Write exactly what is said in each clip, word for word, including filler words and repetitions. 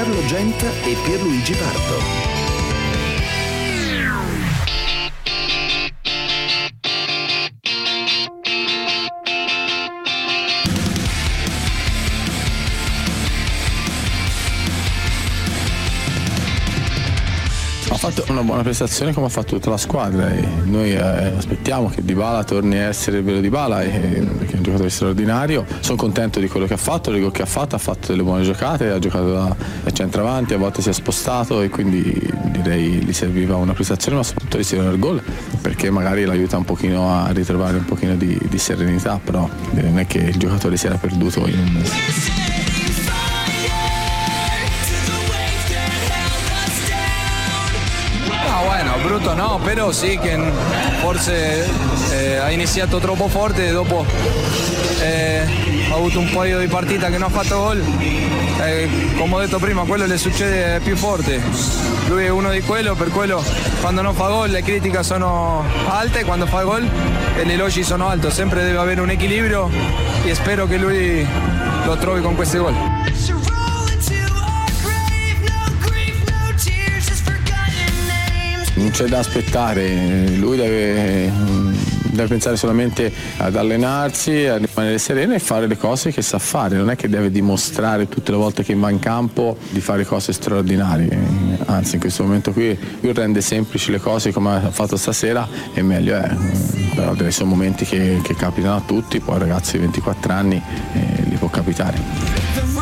Carlo Genta e Pierluigi Pardo. Ha fatto una buona prestazione come ha fatto tutta la squadra e noi eh, aspettiamo che Dybala torni a essere il vero Dybala, e, perché è un giocatore straordinario. Sono contento di quello che ha fatto, del gol che ha fatto, ha fatto delle buone giocate, ha giocato da, da centravanti, a volte si è spostato e quindi direi gli serviva una prestazione, ma soprattutto gli serviva il gol, perché magari l'aiuta un pochino a ritrovare un pochino di, di serenità, però non è che il giocatore si era perduto in un mese. Bueno, brutto no, però sì che forse eh, ha iniziato troppo forte e dopo eh, ha avuto un paio di partite che non ha fatto gol. Eh, come ho detto prima, quello le succede più forte. Lui è uno di quello, per quello quando non fa gol le critiche sono alte, quando fa gol gli elogi sono alti. Sempre deve avere un equilibrio e spero che lui lo trovi con questi gol. Non c'è da aspettare, lui deve, deve pensare solamente ad allenarsi, a rimanere sereno e fare le cose che sa fare. Non è che deve dimostrare tutte le volte che va in campo di fare cose straordinarie, anzi in questo momento qui lui rende semplici le cose come ha fatto stasera e meglio è. Però sono momenti che, che capitano a tutti, poi ragazzi di ventiquattro anni eh, li può capitare.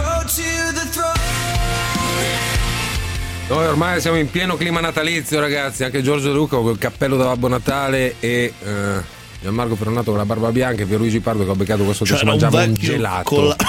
Noi ormai siamo in pieno clima natalizio, ragazzi. Anche Giorgio Luca con il cappello da Babbo Natale e eh, Gianmarco Ferronato con la barba bianca e Pierluigi Pardo che ho beccato questo cioè, che si mangiava un gelato. La...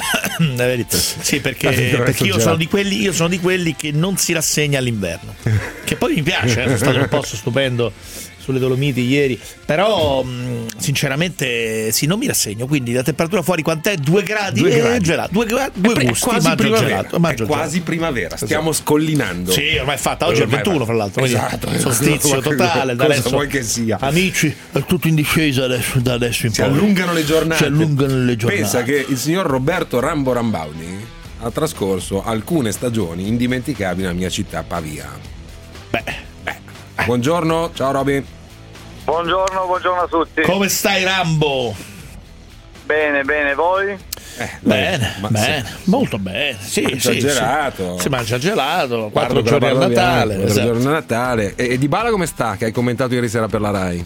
sì, perché, perché io, sono di quelli, io sono di quelli che non si rassegna all'inverno. Che poi mi piace, eh, sono stato un posto stupendo sulle Dolomiti ieri, però mh, sinceramente sì, non mi rassegno, quindi la temperatura fuori quant'è? Due gradi, due e gradi. Gelato, due, due è gusti, quasi mangio primavera, gelato, mangio è quasi gelato. primavera, stiamo scollinando. Sì, ormai è fatta, oggi è il ventuno fra l'altro, esatto, solstizio totale, da adesso vuoi che sia. Amici, è tutto in discesa adesso, da adesso in si poi. allungano le giornate. Si allungano le giornate. Pensa che il signor Roberto Rambo Rambaudi ha trascorso alcune stagioni indimenticabili nella mia città, Pavia. Beh, Beh. Buongiorno, ciao Roby. Buongiorno, buongiorno a tutti. Come stai, Rambo? Bene, bene, voi? Eh, bene, ma bene, sì. molto bene. Sì, mangia sì, gelato. Sì. Si mangia gelato, quattro Guardo giorni a Natale. Quattro esatto. giorni a Natale. E, e Dybala come sta? Che hai commentato ieri sera per la Rai?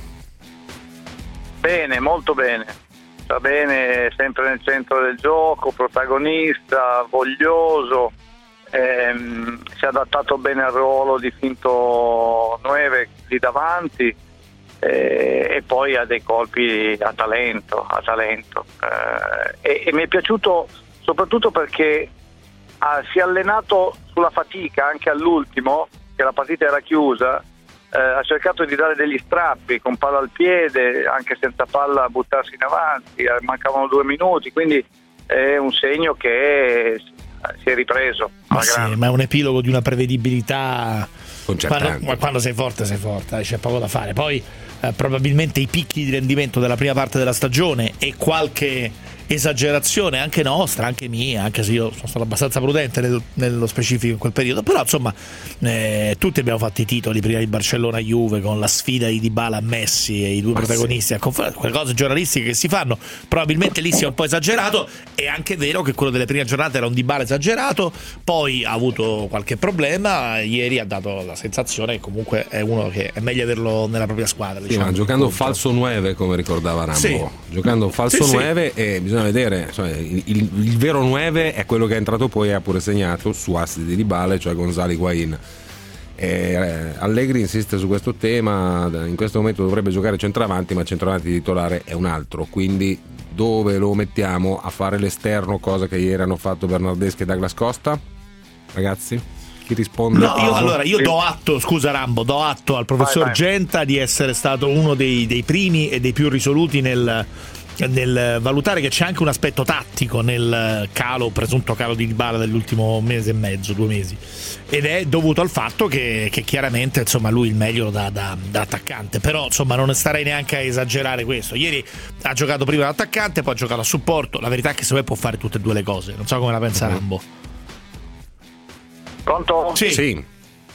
Bene, molto bene. Sta bene, sempre nel centro del gioco, protagonista, voglioso. Ehm, si è adattato bene al ruolo di finto nove lì davanti. E poi ha dei colpi a talento, a talento. Eh, e, e mi è piaciuto soprattutto perché ha, si è allenato sulla fatica anche all'ultimo, che la partita era chiusa, eh, ha cercato di dare degli strappi con palla al piede, anche senza palla buttarsi in avanti, mancavano due minuti, quindi è un segno che si è ripreso. Ma, sì, ma è un epilogo di una prevedibilità. Quando, quando sei forte sei forte, c'è poco da fare. Poi eh, probabilmente i picchi di rendimento della prima parte della stagione e qualche esagerazione anche nostra, anche mia, anche se io sono stato abbastanza prudente nel, nello specifico in quel periodo, però insomma eh, tutti abbiamo fatto i titoli prima di Barcellona-Juve con la sfida di Dybala a Messi e i due Ma protagonisti sì. a conf- quelle cose giornalistiche che si fanno, probabilmente lì si è un po' esagerato. È anche vero che quello delle prime giornate era un Dybala esagerato, poi ha avuto qualche problema, ieri ha dato la sensazione che comunque è uno che è meglio averlo nella propria squadra, sì, diciamo, ma giocando falso nueve, come ricordava Rambo, sì. giocando falso sì, nueve sì. e bisogna vedere, cioè, il, il, il vero nueve è quello che è entrato poi e ha pure segnato su assi di Dybala, cioè Gonzalo Higuain. E, eh, Allegri insiste su questo tema, in questo momento dovrebbe giocare centravanti, ma il centravanti titolare è un altro, quindi dove lo mettiamo a fare l'esterno, cosa che ieri hanno fatto Bernardeschi e Douglas Costa? Ragazzi, chi risponde? No, io, allora io do atto, scusa Rambo, do atto al professor vai, vai. Genta di essere stato uno dei, dei primi e dei più risoluti nel nel valutare che c'è anche un aspetto tattico nel calo, presunto calo di Dybala dell'ultimo mese e mezzo, due mesi, ed è dovuto al fatto che, che chiaramente insomma lui il meglio da, da, da attaccante, però insomma non starei neanche a esagerare questo. Ieri ha giocato prima da attaccante, poi ha giocato a supporto, la verità è che se vuoi può fare tutte e due le cose, non so come la pensa Rambo. Pronto? Sì. Sì.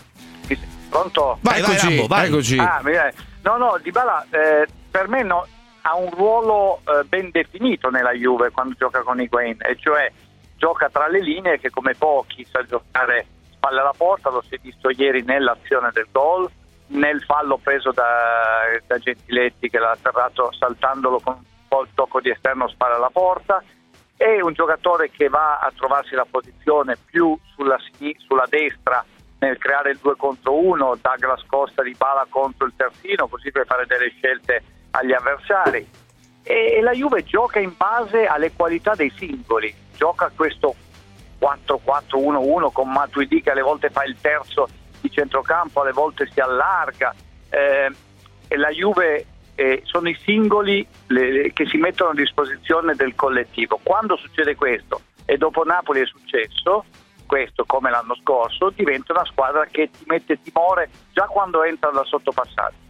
Pronto? Vai, eccoci, vai, Rambo, vai. eccoci. Ah, no, no, Dybala eh, per me no, ha un ruolo eh, ben definito nella Juve quando gioca con Higuaín, e cioè gioca tra le linee, che come pochi sa giocare spalle alla porta. Lo si è visto ieri nell'azione del gol, nel fallo preso da, da Gentiletti che l'ha atterrato saltandolo con un po' il tocco di esterno spalle alla porta. È un giocatore che va a trovarsi la posizione più sulla, sulla destra nel creare il due contro uno, Douglas Costa di Dybala contro il terzino, così per fare delle scelte agli avversari. E la Juve gioca in base alle qualità dei singoli, gioca questo quattro quattro uno uno con Matuidi che alle volte fa il terzo di centrocampo, alle volte si allarga, eh, e la Juve eh, sono i singoli le, che si mettono a disposizione del collettivo. Quando succede questo, e dopo Napoli è successo questo come l'anno scorso, diventa una squadra che ti mette timore già quando entra da sottopassaggio.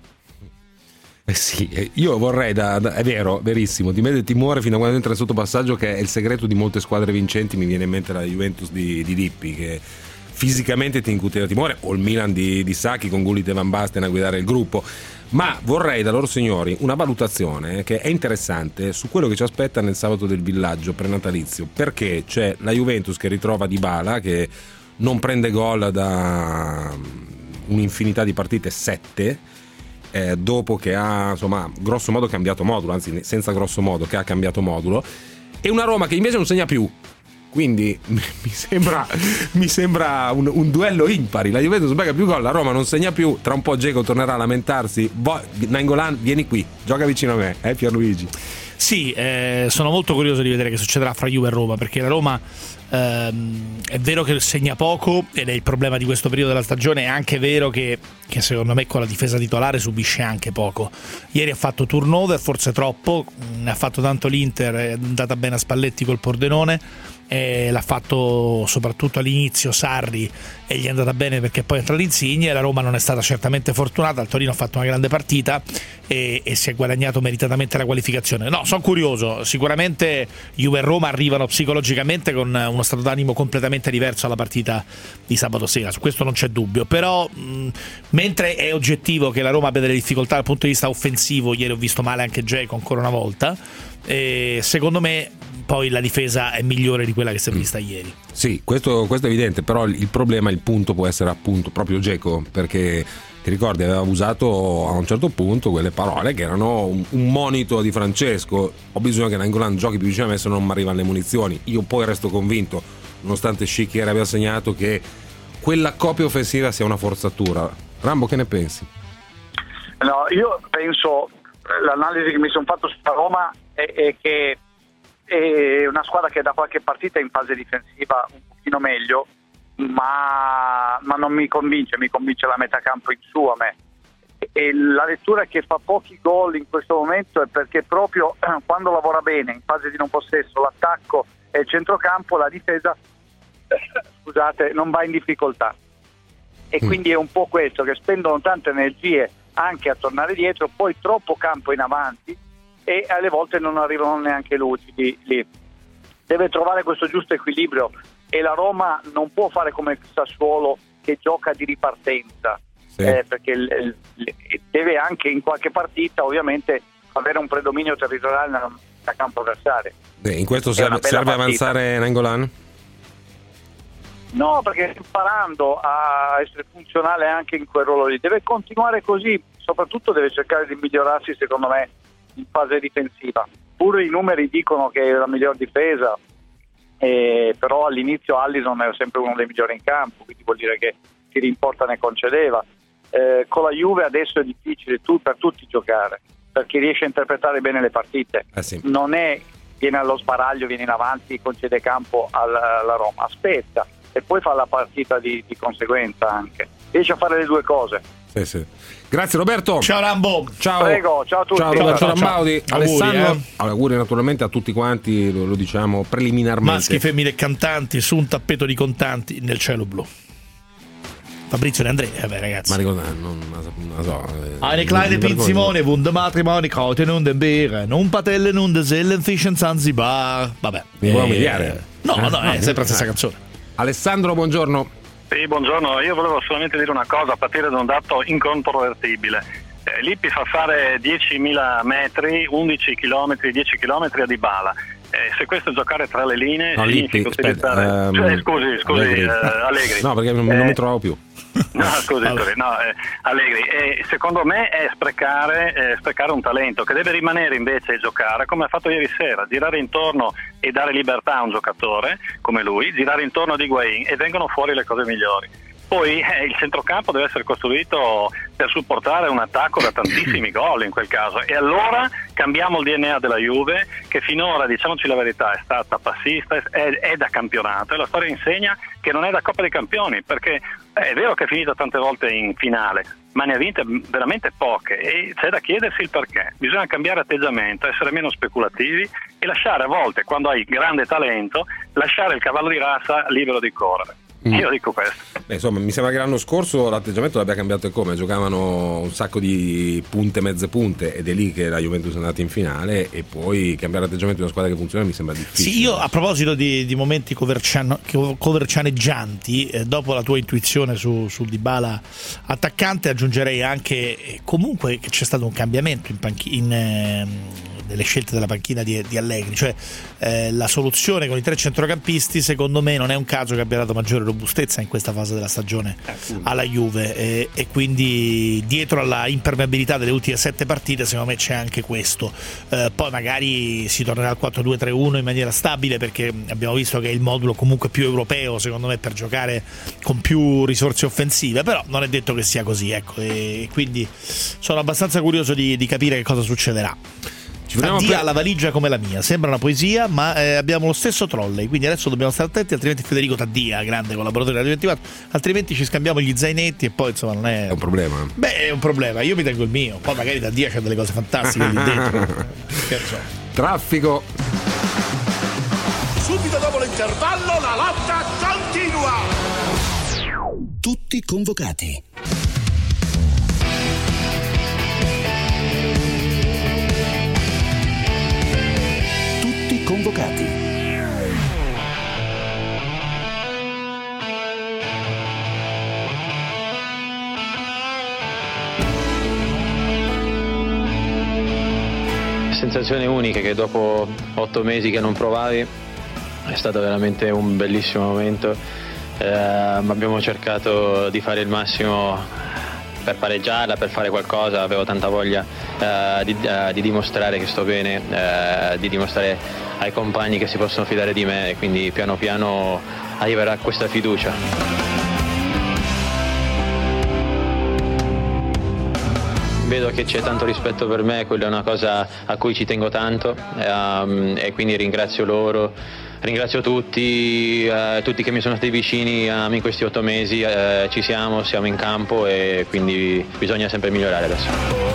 Eh sì, io vorrei, da, da, è vero, verissimo, ti mette timore fino a quando entra il sottopassaggio, che è il segreto di molte squadre vincenti. Mi viene in mente la Juventus di, di Lippi, che fisicamente ti incuteva timore, o il Milan di, di Sacchi con Gullit e Van Basten a guidare il gruppo. Ma vorrei da loro signori una valutazione che è interessante su quello che ci aspetta nel sabato del villaggio prenatalizio, perché c'è la Juventus che ritrova Dybala, che non prende gol da un'infinità di partite, sette, eh, dopo che ha insomma grosso modo cambiato modulo, anzi senza grosso modo che ha cambiato modulo, e una Roma che invece non segna più. Quindi mi sembra, mi sembra un, un duello impari. La Juventus sbaglia più gol, la Roma non segna più. Tra un po' Dzeko tornerà a lamentarsi. Nainggolan, vieni qui, gioca vicino a me, eh Pierluigi? Sì, eh, sono molto curioso di vedere che succederà fra Juve e Roma, perché la Roma ehm, è vero che segna poco ed è il problema di questo periodo della stagione. È anche vero che, che secondo me con la difesa titolare subisce anche poco. Ieri ha fatto turnover, forse troppo, ne ha fatto tanto l'Inter, è andata bene a Spalletti col Pordenone. E l'ha fatto soprattutto all'inizio Sarri e gli è andata bene perché poi è entrato Insigne. La Roma non è stata certamente fortunata, il Torino ha fatto una grande partita e, e si è guadagnato meritatamente la qualificazione. No, sono curioso, sicuramente Juve e Roma arrivano psicologicamente con uno stato d'animo completamente diverso alla partita di sabato sera, su questo non c'è dubbio, però mh, mentre è oggettivo che la Roma abbia delle difficoltà dal punto di vista offensivo, ieri ho visto male anche Dzeko ancora una volta, e secondo me poi la difesa è migliore di quella che si è vista mm. ieri. Sì, questo, questo è evidente, però il problema, il punto può essere appunto proprio Dzeko, perché ti ricordi aveva usato a un certo punto quelle parole che erano un, un monito di Francesco: ho bisogno che Nainggolan giochi più vicino a me, se no non mi arrivano le munizioni. Io poi resto convinto, nonostante Schick aveva segnato, che quella coppia offensiva sia una forzatura. Rambo, che ne pensi? No, io penso, l'analisi che mi sono fatto sulla Roma è, è che è una squadra che da qualche partita è in fase difensiva un pochino meglio, ma, ma non mi convince, mi convince la metà campo in su a me. E la lettura che fa pochi gol in questo momento è perché proprio quando lavora bene in fase di non possesso l'attacco e il centrocampo, la difesa scusate, non va in difficoltà, e quindi è un po' questo, che spendono tante energie anche a tornare dietro, poi troppo campo in avanti e alle volte non arrivano neanche lucidi lì. Deve trovare questo giusto equilibrio, e la Roma non può fare come il Sassuolo che gioca di ripartenza, sì. eh, perché l- l- deve anche in qualche partita ovviamente avere un predominio territoriale nel campo avversario. Beh, in questo serve, serve avanzare Nainggolan? No, perché imparando a essere funzionale anche in quel ruolo lì deve continuare così, soprattutto deve cercare di migliorarsi secondo me in fase difensiva. Pure i numeri dicono che è la miglior difesa, eh, però all'inizio Alisson era sempre uno dei migliori in campo, quindi vuol dire che si rimporta ne concedeva. Eh, con la Juve adesso è difficile tu, per tutti giocare, perché riesce a interpretare bene le partite. Eh sì. Non è viene allo sbaraglio, viene in avanti, concede campo alla, alla Roma, aspetta e poi fa la partita di, di conseguenza anche. Riesce a fare le due cose. Sì, sì. Grazie Roberto. Ciao Rambo. Ciao. Prego, ciao a tutti. Ciao Roberto ciao, Rambaudi. ciao. Alessandro. Auguri, eh. Auguri naturalmente a tutti quanti, lo, lo diciamo preliminarmente. Maschi, femmine e cantanti su un tappeto di contanti nel cielo blu. Fabrizio De André, vabbè ragazzi. Ma ricordo, non, non la so. Eine kleine Pinzimone, Wunde Matrimoni, Kaute non den Beeren, un patelle non de Zellen, Fischen Zanzibar. Vabbè. Mi vuoi umiliare? No, eh? no, è sempre la stessa canzone. Alessandro, buongiorno. Sì, buongiorno, io volevo solamente dire una cosa a partire da un dato incontrovertibile. Eh, Lippi fa fare diecimila metri, undici chilometri, dieci chilometri a Dybala. Eh, se questo è giocare tra le linee, no, Lippi, aspetta, um, cioè, scusi, scusi, Allegri. Eh, Allegri. No, perché non, eh, non mi trovo più. No, scusi, scusi, no, eh, Allegri, eh, secondo me è sprecare, eh, sprecare un talento che deve rimanere invece e giocare come ha fatto ieri sera, girare intorno e dare libertà a un giocatore come lui, girare intorno ad Higuain e vengono fuori le cose migliori. Poi eh, il centrocampo deve essere costruito per supportare un attacco da tantissimi gol in quel caso, e allora cambiamo il D N A della Juve, che finora, diciamoci la verità, è stata passista, è, è da campionato, e la storia insegna che non è da Coppa dei Campioni, perché è vero che è finita tante volte in finale, ma ne ha vinte veramente poche, e c'è da chiedersi il perché. Bisogna cambiare atteggiamento, essere meno speculativi e lasciare a volte, quando hai grande talento, lasciare il cavallo di razza libero di correre. Mm. Io dico questo. Beh, insomma, mi sembra che l'anno scorso l'atteggiamento l'abbia cambiato, e come giocavano un sacco di punte, mezze punte, ed è lì che la Juventus è andata in finale, e poi cambiare l'atteggiamento di una squadra che funziona mi sembra difficile. Sì, io a proposito di, di momenti coverciano, covercianeggianti, eh, dopo la tua intuizione su, su Dybala attaccante, aggiungerei anche eh, comunque che c'è stato un cambiamento in panchina, in eh, delle scelte della panchina di, di Allegri, cioè eh, la soluzione con i tre centrocampisti secondo me non è un caso che abbia dato maggiore robustezza in questa fase della stagione alla Juve, e, e quindi dietro alla impermeabilità delle ultime sette partite secondo me c'è anche questo. Eh, poi magari si tornerà al quattro due tre uno in maniera stabile, perché abbiamo visto che è il modulo comunque più europeo secondo me per giocare con più risorse offensive, però non è detto che sia così, ecco, e quindi sono abbastanza curioso di, di capire che cosa succederà. Addio alla valigia come la mia, sembra una poesia, ma eh, abbiamo lo stesso trolley, quindi adesso dobbiamo stare attenti, altrimenti Federico Taddia, grande collaboratore della ventiquattro, altrimenti ci scambiamo gli zainetti e poi insomma non è... È un problema. Beh, è un problema, io mi tengo il mio, poi magari Taddia c'ha delle cose fantastiche lì dentro. Traffico. Subito dopo l'intervallo la lotta continua. Tutti convocati. Convocati. Sensazioni uniche che dopo otto mesi che non provavi, è stato veramente un bellissimo momento, eh, abbiamo cercato di fare il massimo per pareggiarla, per fare qualcosa, avevo tanta voglia uh, di, uh, di dimostrare che sto bene, uh, di dimostrare ai compagni che si possono fidare di me, e quindi piano piano arriverà questa fiducia. Vedo che c'è tanto rispetto per me, quella è una cosa a cui ci tengo tanto, um, e quindi ringrazio loro. Ringrazio tutti, eh, tutti che mi sono stati vicini um, in questi otto mesi, eh, ci siamo, siamo in campo, e quindi bisogna sempre migliorare adesso.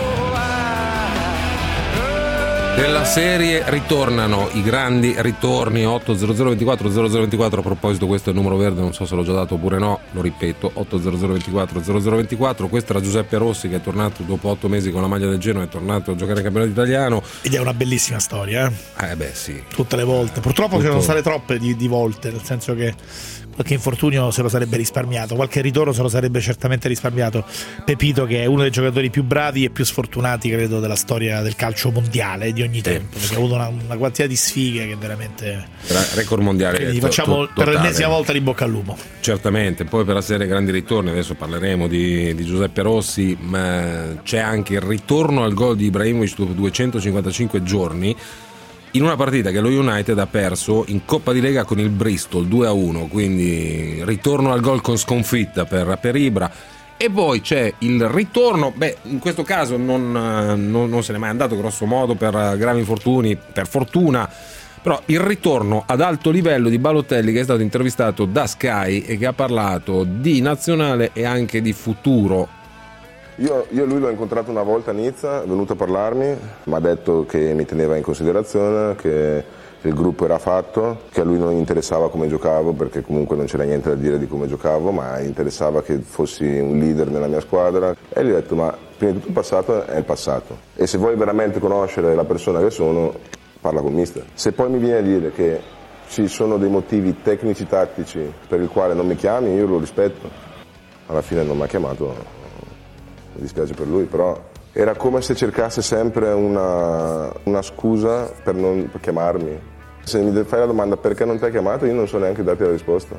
Nella serie ritornano i grandi ritorni. Otto zero zero ventiquattro zero zero ventiquattro. A proposito, questo è il numero verde, non so se l'ho già dato oppure no, lo ripeto, otto zero zero ventiquattro zero zero ventiquattro. Questo era Giuseppe Rossi, che è tornato dopo otto mesi con la maglia del Genoa, è tornato a giocare in campionato italiano, ed è una bellissima storia, eh, eh beh sì, tutte le volte. Purtroppo ce ne sono state troppe di, di volte, nel senso che qualche infortunio se lo sarebbe risparmiato, qualche ritorno se lo sarebbe certamente risparmiato Pepito, che è uno dei giocatori più bravi e più sfortunati credo della storia del calcio mondiale di ogni tempo, perché ha avuto una, una quantità di sfighe che veramente record mondiale. Quindi gli facciamo to- per l'ennesima volta di bocca al lupo. Certamente. Poi per la serie grandi ritorni adesso parleremo di, di Giuseppe Rossi, ma c'è anche il ritorno al gol di Ibrahimovic dopo duecentocinquantacinque giorni in una partita che lo United ha perso in Coppa di Lega con il Bristol due a uno, quindi ritorno al gol con sconfitta per, per Ibra. E poi c'è il ritorno, beh, in questo caso non, non, non se n'è mai andato grosso modo per gravi infortuni, per fortuna, però il ritorno ad alto livello di Balotelli, che è stato intervistato da Sky e che ha parlato di nazionale e anche di futuro. Io, io lui l'ho incontrato una volta a Nizza, è venuto a parlarmi, mi ha detto che mi teneva in considerazione, che il gruppo era fatto, che a lui non interessava come giocavo, perché comunque non c'era niente da dire di come giocavo, ma interessava che fossi un leader nella mia squadra. E gli ho detto, ma prima di tutto il passato è il passato, e se vuoi veramente conoscere la persona che sono, parla con mister. Se poi mi viene a dire che ci sono dei motivi tecnici tattici per il quale non mi chiami, io lo rispetto. Alla fine non mi ha chiamato, mi dispiace per lui, però era come se cercasse sempre una, una scusa per non per chiamarmi. Se mi fai la domanda perché non ti ha chiamato, io non so neanche darti la risposta.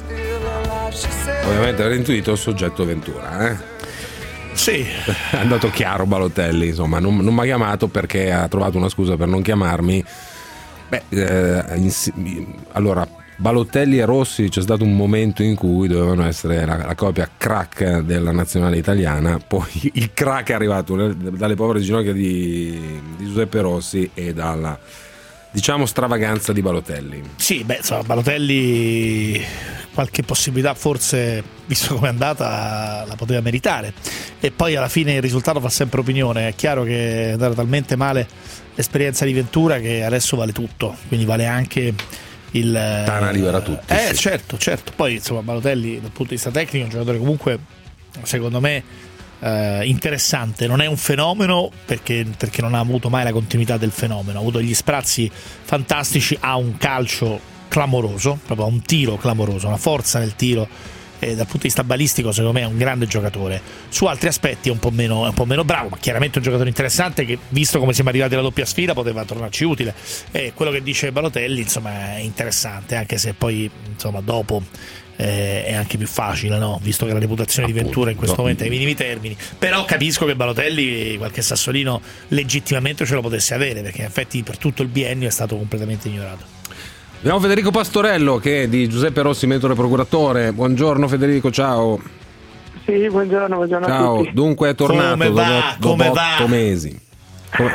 Ovviamente era intuito il soggetto Ventura, eh? Sì. È andato chiaro Balotelli, insomma, non, non mi ha chiamato perché ha trovato una scusa per non chiamarmi. Beh, eh, in, allora, Balotelli e Rossi c'è stato un momento in cui dovevano essere la, la coppia crack della nazionale italiana, poi il crack è arrivato dalle povere ginocchia di, di Giuseppe Rossi e dalla, diciamo, stravaganza di Balotelli. Sì, beh, insomma, Balotelli qualche possibilità forse, visto come è andata, la poteva meritare, e poi alla fine il risultato fa sempre opinione. È chiaro che è andata talmente male l'esperienza di Ventura che adesso vale tutto, quindi vale anche il Tana libera tutti. Eh sì. certo, certo. Poi insomma Balotelli dal punto di vista tecnico è un giocatore comunque secondo me eh, interessante, non è un fenomeno perché, perché non ha avuto mai la continuità del fenomeno, ha avuto gli sprazzi fantastici, ha un calcio clamoroso, proprio un tiro clamoroso, una forza nel tiro, e dal punto di vista balistico secondo me è un grande giocatore. Su altri aspetti è un po' meno, è un po' meno bravo, ma chiaramente è un giocatore interessante che, visto come siamo arrivati alla doppia sfida, poteva tornarci utile. E quello che dice Balotelli insomma è interessante, anche se poi insomma dopo eh, è anche più facile, no? Visto che la reputazione Appunto, di Ventura in questo no. momento è ai minimi termini. Però capisco che Balotelli qualche sassolino legittimamente ce lo potesse avere, perché in effetti per tutto il biennio è stato completamente ignorato. Abbiamo Federico Pastorello che è di Giuseppe Rossi, mentore procuratore. Buongiorno Federico, ciao. Sì, buongiorno, buongiorno ciao. a tutti. Dunque è tornato come va? dopo, come dopo va? otto mesi. Come...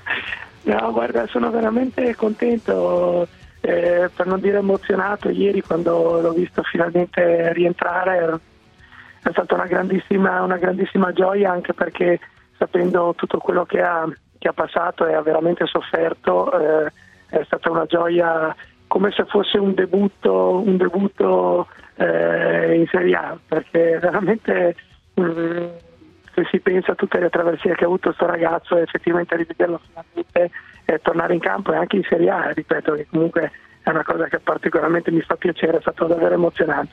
No, guarda, sono veramente contento, eh, per non dire emozionato. Ieri quando l'ho visto finalmente rientrare è stata una grandissima, una grandissima gioia, anche perché sapendo tutto quello che ha, che ha passato e ha veramente sofferto, eh, è stata una gioia come se fosse un debutto un debutto eh, in Serie A, perché veramente mh, se si pensa a tutte le attraversie che ha avuto sto ragazzo, effettivamente rivederlo finalmente e tornare in campo e anche in Serie A, ripeto che comunque è una cosa che particolarmente mi fa piacere, è stato davvero emozionante.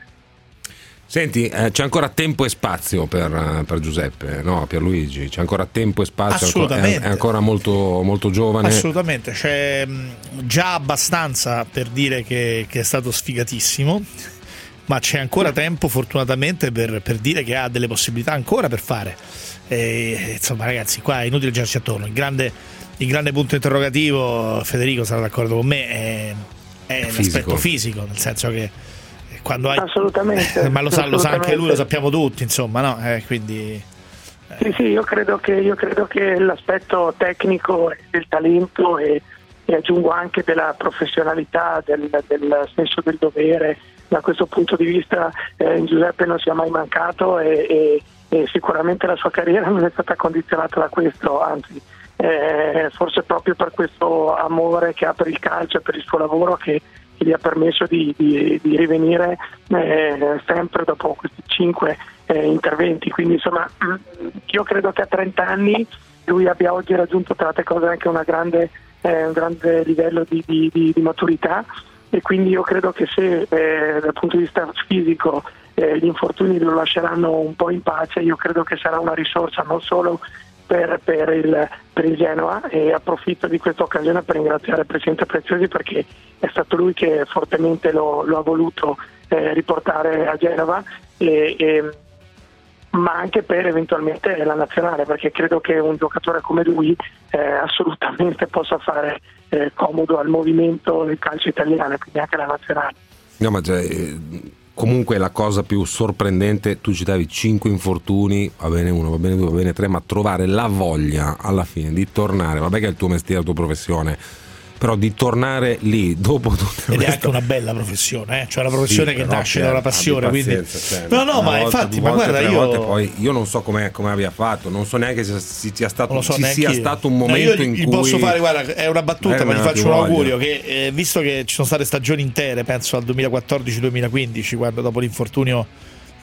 Senti, eh, c'è ancora tempo e spazio per, per Giuseppe, no? Pierluigi, c'è ancora tempo e spazio, assolutamente. È, è ancora molto, molto giovane. Assolutamente, c'è già abbastanza per dire che, che è stato sfigatissimo, ma c'è ancora tempo fortunatamente per, per dire che ha delle possibilità ancora per fare. E, insomma ragazzi, qua è inutile girarci attorno, il grande, il grande punto interrogativo, Federico sarà d'accordo con me, è, è l'aspetto fisico, nel senso che quando hai... assolutamente, ma lo sa, lo sa anche lui, lo assolutamente. sappiamo tutti, insomma, no? Eh, quindi eh. Sì, sì, io credo che io credo che l'aspetto tecnico e del talento e, e aggiungo anche della professionalità, del, del senso del dovere, da questo punto di vista eh, in Giuseppe non sia mai mancato e, e, e sicuramente la sua carriera non è stata condizionata da questo, anzi eh, forse proprio per questo amore che ha per il calcio e per il suo lavoro che che gli ha permesso di, di, di rivenire eh, sempre dopo questi cinque eh, interventi. Quindi insomma io credo che a trenta anni lui abbia oggi raggiunto tra le cose anche una grande, eh, un grande livello di, di, di, di maturità, e quindi io credo che se eh, dal punto di vista fisico eh, gli infortuni lo lasceranno un po' in pace, io credo che sarà una risorsa non solo Per, per, il, per il Genoa, e approfitto di questa occasione per ringraziare il Presidente Preziosi perché è stato lui che fortemente lo, lo ha voluto eh, riportare a Genova, e, e, ma anche per eventualmente la nazionale, perché credo che un giocatore come lui eh, assolutamente possa fare eh, comodo al movimento del calcio italiano, quindi anche la nazionale. No, ma cioè, comunque la cosa più sorprendente, tu citavi cinque infortuni, va bene uno, va bene due, va bene tre, ma trovare la voglia alla fine di tornare, vabbè che è il tuo mestiere, la tua professione, però di tornare lì dopo tutto. Ed è anche una bella professione, eh? Cioè una professione sì, che nasce dalla passione, quindi cioè, no no ma volta, infatti ma volte, guarda io volte, poi io non so come abbia fatto, non so neanche se sia stato, so ci sia io. stato un momento no, io in gli cui posso fare, guarda, è una battuta, eh, ma gli faccio un voglia. augurio che eh, visto che ci sono state stagioni intere, penso al duemilaquattordici duemilaquindici, quando dopo l'infortunio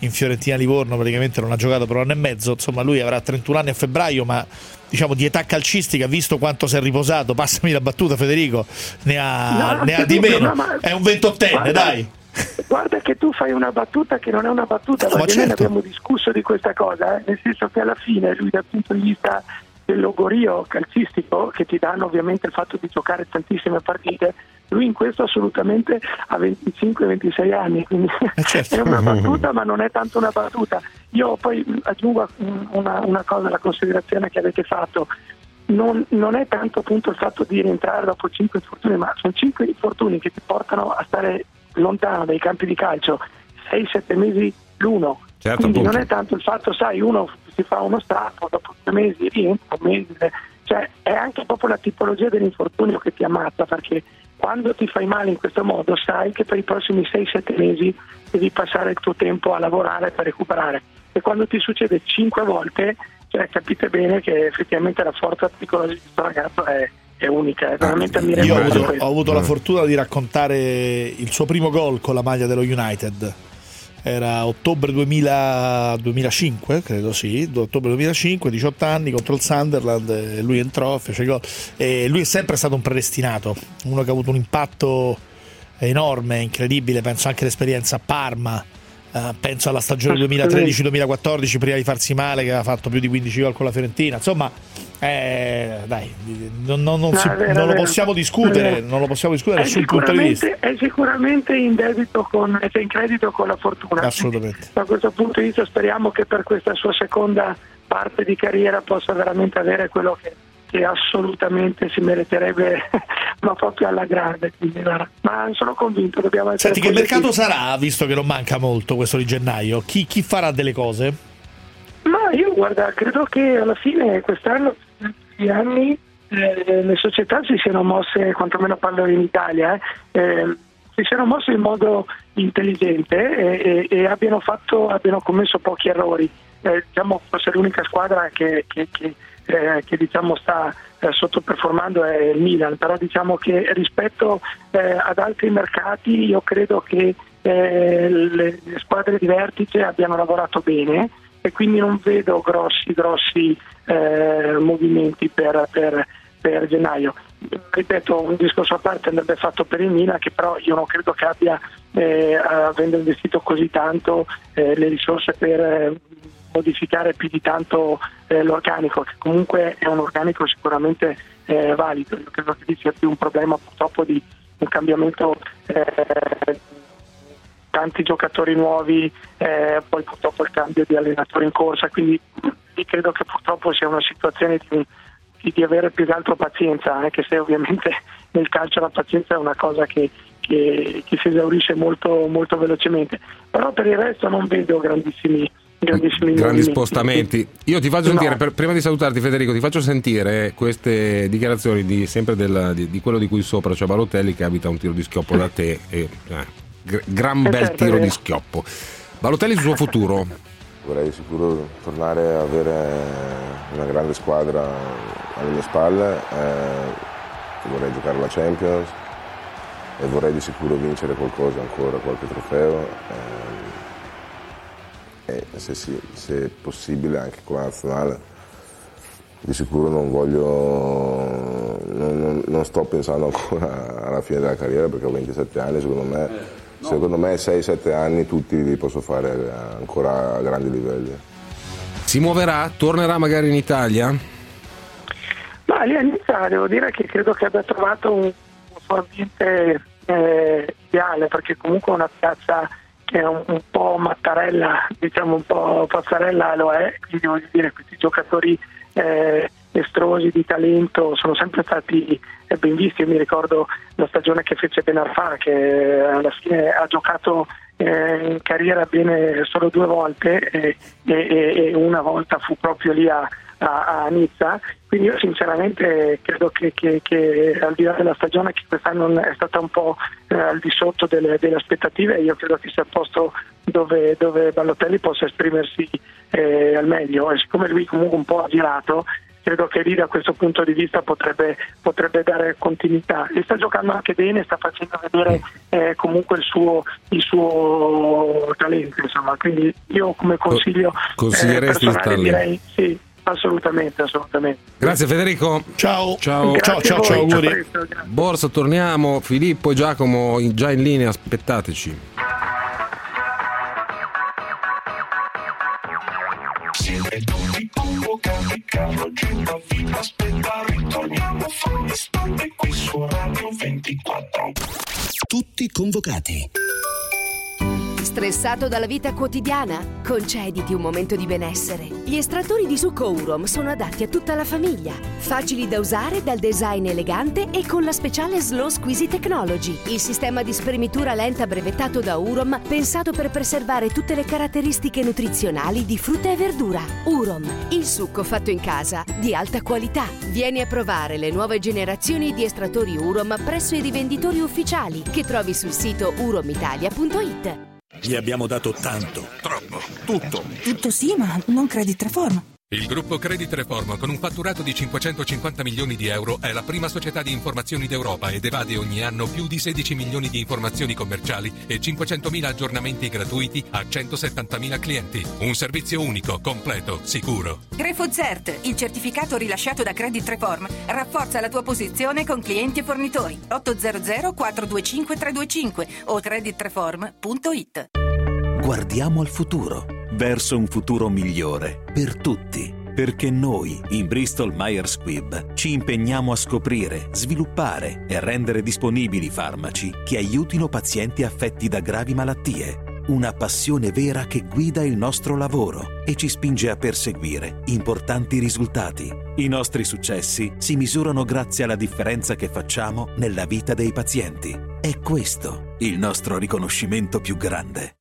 in Fiorentina Livorno praticamente non ha giocato per un anno e mezzo, insomma lui avrà trentuno anni a febbraio, ma diciamo di età calcistica, visto quanto si è riposato, passami la battuta Federico, ne ha, no, ne ha di meno, no, è un ventottenne, guarda, dai. Guarda che tu fai una battuta che non è una battuta, no, perché certo. Noi abbiamo discusso di questa cosa, eh? Nel senso che alla fine lui dal punto di vista del logorio calcistico, che ti danno ovviamente il fatto di giocare tantissime partite, lui in questo assolutamente ha venticinque ventisei anni, quindi eh certo. È una battuta ma non è tanto una battuta. Io poi aggiungo una, una cosa alla considerazione che avete fatto, non, non è tanto appunto il fatto di rientrare dopo cinque infortuni, ma sono cinque infortuni che ti portano a stare lontano dai campi di calcio sei sette mesi l'uno, certo, quindi appunto. Non è tanto il fatto, sai, uno si fa uno strappo, dopo due mesi rientra un mese, cioè è anche proprio la tipologia dell'infortunio che ti ammazza, perché quando ti fai male in questo modo sai che per i prossimi sei sette mesi devi passare il tuo tempo a lavorare per recuperare, e quando ti succede cinque volte, cioè capite bene che effettivamente la forza psicologica di questo ragazzo è, è unica, è veramente ammirevole. Io ho avuto, ho avuto la fortuna di raccontare il suo primo gol con la maglia dello United, era ottobre duemila, duemilacinque, credo, sì, ottobre duemilacinque, diciotto anni, contro il Sunderland, lui entrò, fece gol, e lui è sempre stato un predestinato, uno che ha avuto un impatto enorme, incredibile, penso anche all'esperienza a Parma, uh, penso alla stagione duemilatredici duemilaquattordici prima di farsi male, che aveva fatto più di quindici gol con la Fiorentina, insomma, eh, dai, non, non, non, no, si, vero, non lo possiamo discutere, non lo possiamo discutere da nessun punto di vista. È sicuramente in debito con, è in credito con la fortuna. Assolutamente. Da questo punto di vista speriamo che per questa sua seconda parte di carriera possa veramente avere quello che, che assolutamente si meriterebbe, ma proprio alla grande. Quindi, ma sono convinto, dobbiamo essere. Senti, che mercato sarà, visto che non manca molto questo di gennaio? Chi, chi farà delle cose? Ma io guarda, credo che alla fine quest'anno, questi anni, eh, le società si siano mosse, quantomeno parlo in Italia, eh, eh, si siano mosse in modo intelligente e, e, e abbiano fatto, abbiano commesso pochi errori. Eh, diciamo forse l'unica squadra che, che, che, eh, che diciamo sta eh, sottoperformando è il Milan, però diciamo che rispetto eh, ad altri mercati io credo che eh, le, le squadre di vertice abbiano lavorato bene, e quindi non vedo grossi grossi eh, movimenti per, per, per gennaio. Ripeto, un discorso a parte andrebbe fatto per il Milan, che però io non credo che abbia, eh, avendo investito così tanto, eh, le risorse per eh, modificare più di tanto eh, l'organico, che comunque è un organico sicuramente eh, valido. Io credo che sia più un problema purtroppo di un cambiamento, eh, tanti giocatori nuovi, eh, poi purtroppo il cambio di allenatore in corsa, quindi credo che purtroppo sia una situazione di, di, di avere più che altro pazienza, anche se ovviamente nel calcio la pazienza è una cosa che, che, che si esaurisce molto, molto velocemente, però per il resto non vedo grandissimi grandissimi grandi spostamenti. Io ti faccio no. sentire, per, prima di salutarti Federico, ti faccio sentire queste dichiarazioni di sempre del, di, di quello di cui sopra, cioè Balotelli, che abita un tiro di schioppo da te e, eh. gran bel tiro di schioppo. Balotelli sul suo futuro. Vorrei sicuro tornare a avere una grande squadra alle mie spalle, eh, vorrei giocare la Champions e vorrei di sicuro vincere qualcosa ancora, qualche trofeo, eh, e se, sì, se è possibile anche con la nazionale. Di sicuro non voglio, non, non, non sto pensando ancora alla fine della carriera, perché ho ventisette anni, secondo me Secondo me sei sette anni tutti li posso fare ancora a grandi livelli. Si muoverà? Tornerà magari in Italia? Ma lì a Nizza devo dire che credo che abbia trovato un, un suo ambiente eh, ideale, perché comunque è una piazza che è un, un po' Mattarella, diciamo un po' Pazzarella lo è, quindi voglio dire questi giocatori eh, estrosi di talento sono sempre stati ben visti. Io mi ricordo la stagione che fece Ben Arfa, che alla fine ha giocato eh, in carriera bene solo due volte e, e, e una volta fu proprio lì a, a, a Nizza, quindi io sinceramente credo che, che, che al di là della stagione, che quest'anno è stata un po' eh, al di sotto delle, delle aspettative, io credo che sia il posto dove, dove Balotelli possa esprimersi eh, al meglio, e siccome lui comunque un po' ha girato, credo che lì da questo punto di vista potrebbe, potrebbe dare continuità, e sta giocando anche bene, sta facendo vedere eh, comunque il suo, il suo talento, insomma, quindi io come consiglio consiglieresti eh, il talento? direi sì, assolutamente, assolutamente. Grazie Federico. Ciao. Ciao. Ciao, ciao, ciao, auguri. Borsa, torniamo. Filippo e Giacomo già in linea, aspettateci. Siete tutti convocati, caro agenda, vi aspetta, ritorniamo a farmi stampe qui su Radio ventiquattro. Tutti convocati. Stressato dalla vita quotidiana? Concediti un momento di benessere. Gli estrattori di succo Urom sono adatti a tutta la famiglia. Facili da usare, dal design elegante e con la speciale Slow Squeezy Technology, il sistema di spremitura lenta brevettato da Urom, pensato per preservare tutte le caratteristiche nutrizionali di frutta e verdura. Urom, il succo fatto in casa di alta qualità. Vieni a provare le nuove generazioni di estrattori Urom presso i rivenditori ufficiali che trovi sul sito uromitalia punto it. Gli abbiamo dato tanto. Troppo. Tutto. Tutto sì, ma non Credit Reform. Il gruppo Credit Reform, con un fatturato di cinquecentocinquanta milioni di euro, è la prima società di informazioni d'Europa ed evade ogni anno più di sedici milioni di informazioni commerciali e cinquecentomila aggiornamenti gratuiti a centosettantamila clienti. Un servizio unico, completo, sicuro. GrefoCert, il certificato rilasciato da Credit Reform, rafforza la tua posizione con clienti e fornitori. ottocento quattro due cinque tre due cinque o credit reform punto it. Guardiamo al futuro, verso un futuro migliore per tutti, perché noi in Bristol Myers Squibb ci impegniamo a scoprire, sviluppare e rendere disponibili farmaci che aiutino pazienti affetti da gravi malattie. Una passione vera che guida il nostro lavoro e ci spinge a perseguire importanti risultati. I nostri successi si misurano grazie alla differenza che facciamo nella vita dei pazienti. È questo il nostro riconoscimento più grande.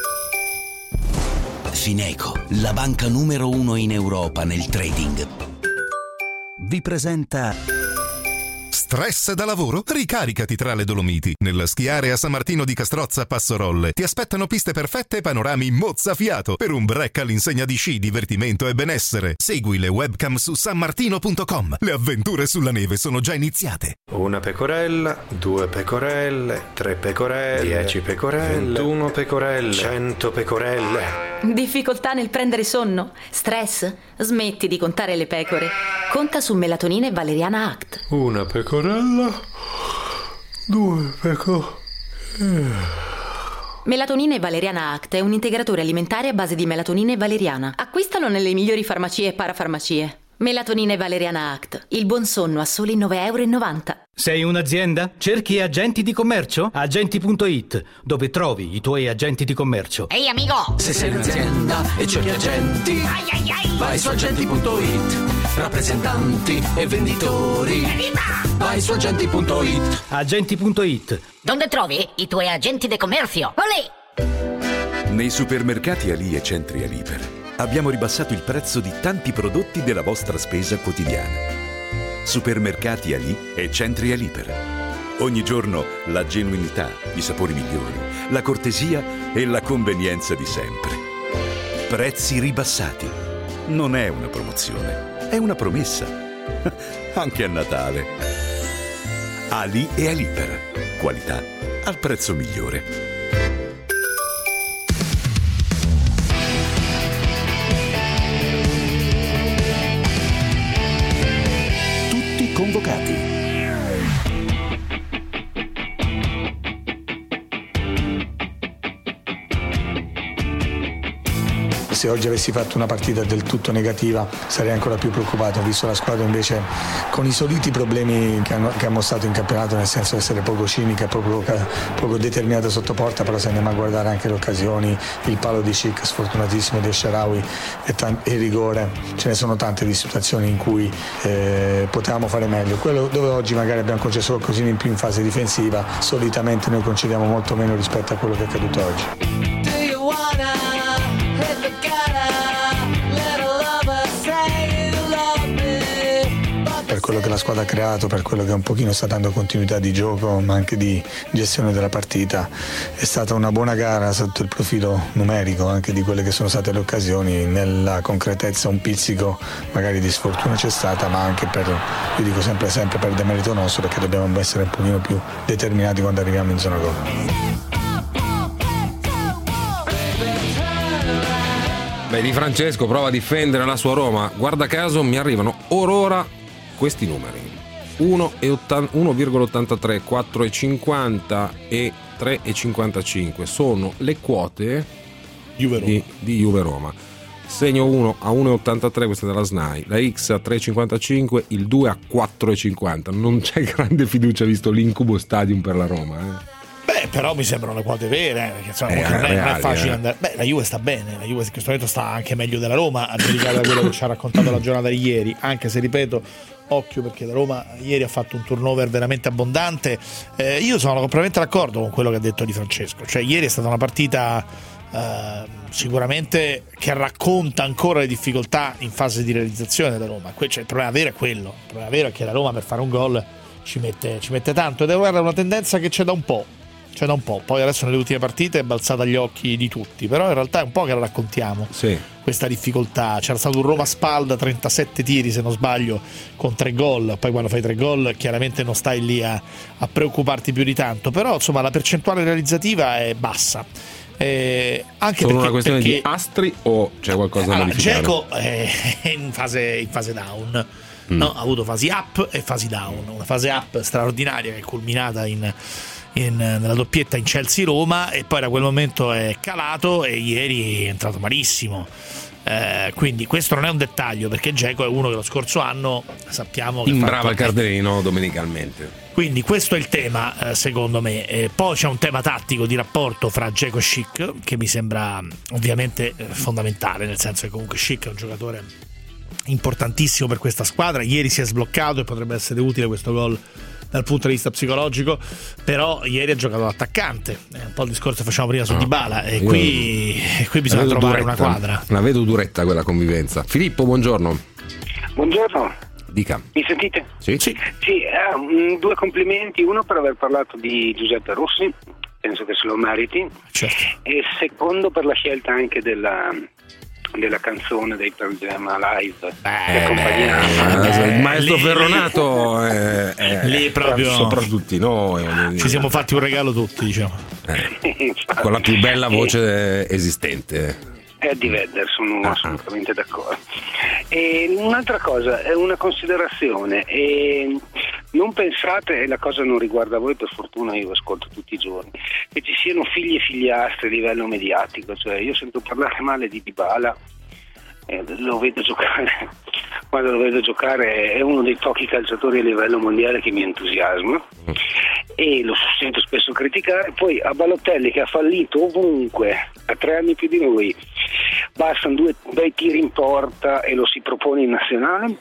Fineco, la banca numero uno in Europa nel trading, vi presenta Stress da lavoro? Ricaricati tra le Dolomiti. Nella schiarea San Martino di Castrozza Passorolle ti aspettano piste perfette e panorami mozzafiato per un break all'insegna di sci, divertimento e benessere. Segui le webcam su sanmartino punto com. Le avventure sulla neve sono già iniziate. Una pecorella, due pecorelle, tre pecorelle, dieci pecorelle, ventuno pecorelle, cento pecorelle. Difficoltà nel prendere sonno? Stress? Smetti di contare le pecore. Conta su Melatonina e Valeriana Act. Una pecorella, due pecorelle. Melatonina e Valeriana Act è un integratore alimentare a base di melatonina e valeriana. Acquistalo nelle migliori farmacie e parafarmacie. Melatonina e Valeriana Act. Il buon sonno a soli nove virgola novanta euro. Sei un'azienda? Cerchi agenti di commercio? Agenti punto it, dove trovi i tuoi agenti di commercio. Ehi amico! Se sei un'azienda e cerchi agenti, ai ai ai. Vai su agenti punto it. Rappresentanti e venditori, Evviva! vai su agenti punto it. Agenti punto it. Dove trovi i tuoi agenti di commercio? Olè! Nei supermercati Ali e centri Aliper abbiamo ribassato il prezzo di tanti prodotti della vostra spesa quotidiana. Supermercati Ali e centri Aliper. Ogni giorno la genuinità, i sapori migliori, la cortesia e la convenienza di sempre. Prezzi ribassati. Non è una promozione, è una promessa. Anche a Natale. Ali e Aliper. Qualità al prezzo migliore. Convocati. Se oggi avessi fatto una partita del tutto negativa sarei ancora più preoccupato. Ho visto la squadra invece con i soliti problemi che, hanno, che ha mostrato in campionato, nel senso di essere poco cinica, poco, poco determinata sotto porta, però se andiamo a guardare anche le occasioni, il palo di Schick sfortunatissimo di Esharawi e, t- il rigore, ce ne sono tante di situazioni in cui eh, potevamo fare meglio. Quello dove oggi magari abbiamo concesso qualcosina in più in fase difensiva, solitamente noi concediamo molto meno rispetto a quello che è accaduto oggi. Per quello che la squadra ha creato, per quello che un pochino sta dando continuità di gioco ma anche di gestione della partita. È stata una buona gara sotto il profilo numerico, anche di quelle che sono state le occasioni. Nella concretezza un pizzico magari di sfortuna c'è stata, ma anche per, io dico sempre sempre per demerito nostro, perché dobbiamo essere un pochino più determinati quando arriviamo in zona gol. Beh, Di Francesco prova a difendere la sua Roma. Guarda caso mi arrivano or ora questi numeri: uno virgola ottantatré, quattro virgola cinquanta e tre virgola cinquantacinque sono le quote Juve Roma. Di, di Juve Roma. Segno uno a uno virgola ottantatré, questa è della S N A I, la X a tre virgola cinquantacinque, il due a quattro virgola cinquanta. Non c'è grande fiducia visto l'incubo stadium per la Roma, eh. Beh, però mi sembrano le quote vere, perché insomma, eh, non, è, reali, non è facile eh. andare. Beh, la Juve sta bene, la Juve in questo momento sta anche meglio della Roma, a giudicare da quello che ci ha raccontato la giornata di ieri, anche se ripeto, occhio, perché la Roma ieri ha fatto un turnover veramente abbondante. Eh, io sono completamente d'accordo con quello che ha detto Di Francesco, cioè ieri è stata una partita eh, sicuramente che racconta ancora le difficoltà in fase di realizzazione della Roma. Cioè, il problema vero è quello, il problema vero è che la Roma per fare un gol ci mette, ci mette tanto, ed è una tendenza che c'è da un po'. C'è da un po', poi adesso nelle ultime partite è balzata agli occhi di tutti, però in realtà è un po' che la raccontiamo, sì, questa difficoltà. C'era stato un Roma-Spal, trentasette tiri se non sbaglio, con tre gol, poi quando fai tre gol chiaramente non stai lì a, a preoccuparti più di tanto, però insomma la percentuale realizzativa è bassa. Eh, anche Sono perché, una questione perché, di astri o c'è qualcosa da allora, modificare? Dzeko è in fase, in fase down, mm. no? Ha avuto fasi up e fasi down, una fase up straordinaria che è culminata in In, nella doppietta in Chelsea-Roma, e poi da quel momento è calato e ieri è entrato malissimo, eh, quindi questo non è un dettaglio, perché Dzeko è uno che lo scorso anno sappiamo che imbrava il Cardellino domenicalmente, quindi questo è il tema, eh, secondo me. Eh, poi c'è un tema tattico di rapporto fra Dzeko e Schick che mi sembra ovviamente eh, fondamentale, nel senso che comunque Schick è un giocatore importantissimo per questa squadra. Ieri si è sbloccato e potrebbe essere utile questo gol dal punto di vista psicologico, però ieri ha giocato l'attaccante, è un po' il discorso che facciamo prima su no, Dybala, e qui, e qui bisogna trovare duretta, una quadra. La vedo duretta quella convivenza. Filippo, buongiorno. Buongiorno. Dica. Mi sentite? Sì. Sì, sì eh, due complimenti, uno per aver parlato di Giuseppe Rossi, penso che se lo meriti, certo. E secondo per la scelta anche della della canzone dei Pearl Jam live, eh, il maestro lì, Ferronato è, è, lì proprio sopra tutti noi, ci siamo fatti un regalo tutti, diciamo, eh, con la più bella voce esistente, Eddie Vedder, sono ah. assolutamente d'accordo. E un'altra cosa, è una considerazione, e non pensate, e la cosa non riguarda voi, per fortuna io ascolto tutti i giorni, che ci siano figli e figliastri a livello mediatico, cioè io sento parlare male di Dybala, eh, lo vedo giocare, quando lo vedo giocare è uno dei pochi calciatori a livello mondiale che mi entusiasma, e lo sento spesso criticare. Poi a Balotelli, che ha fallito ovunque, a tre anni più di noi, bastano due bei tiri in porta e lo si propone in nazionale.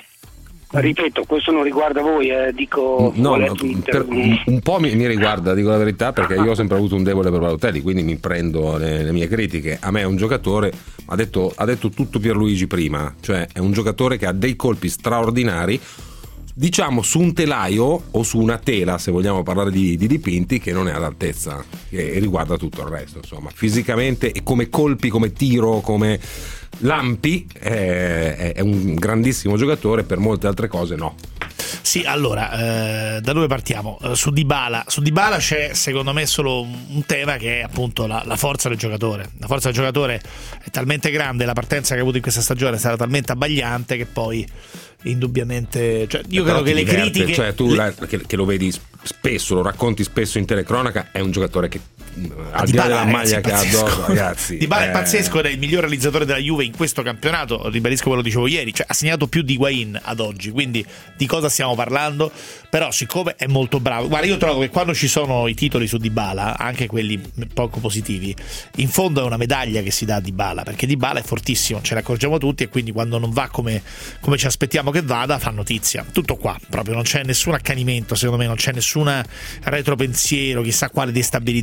Ripeto, questo non riguarda voi, eh, dico no, no, per, un po' mi, mi riguarda, dico la verità, perché io ho sempre avuto un debole per Balotelli, quindi mi prendo le, le mie critiche. A me è un giocatore, ha detto, ha detto tutto Pierluigi prima, cioè è un giocatore che ha dei colpi straordinari, diciamo su un telaio o su una tela, se vogliamo parlare di, di dipinti, che non è all'altezza, che riguarda tutto il resto, insomma, fisicamente e come colpi, come tiro, come lampi è, è un grandissimo giocatore, per molte altre cose no. Sì, allora, eh, da dove partiamo? Eh, su Dybala, su Dybala c'è secondo me solo un tema, che è appunto la, la forza del giocatore. La forza del giocatore è talmente grande, la partenza che ha avuto in questa stagione è stata talmente abbagliante, che poi indubbiamente, cioè, io credo che le diverte, critiche, cioè tu le... la, che, che lo vedi spesso, lo racconti spesso in telecronaca, è un giocatore che al di là della maglia che ha addosso, ragazzi, Dybala eh... è pazzesco, è il miglior realizzatore della Juve in questo campionato, ribadisco quello che dicevo ieri, cioè ha segnato più di Higuain ad oggi, quindi di cosa stiamo parlando? Però siccome è molto bravo, guarda, io trovo che quando ci sono i titoli su Dybala, anche quelli poco positivi, in fondo è una medaglia che si dà a Dybala, perché Dybala è fortissimo, ce ne accorgiamo tutti, e quindi quando non va come, come ci aspettiamo che vada, fa notizia. Tutto qua, proprio non c'è nessun accanimento, secondo me non c'è nessun retropensiero, chissà quale destabilizzazione.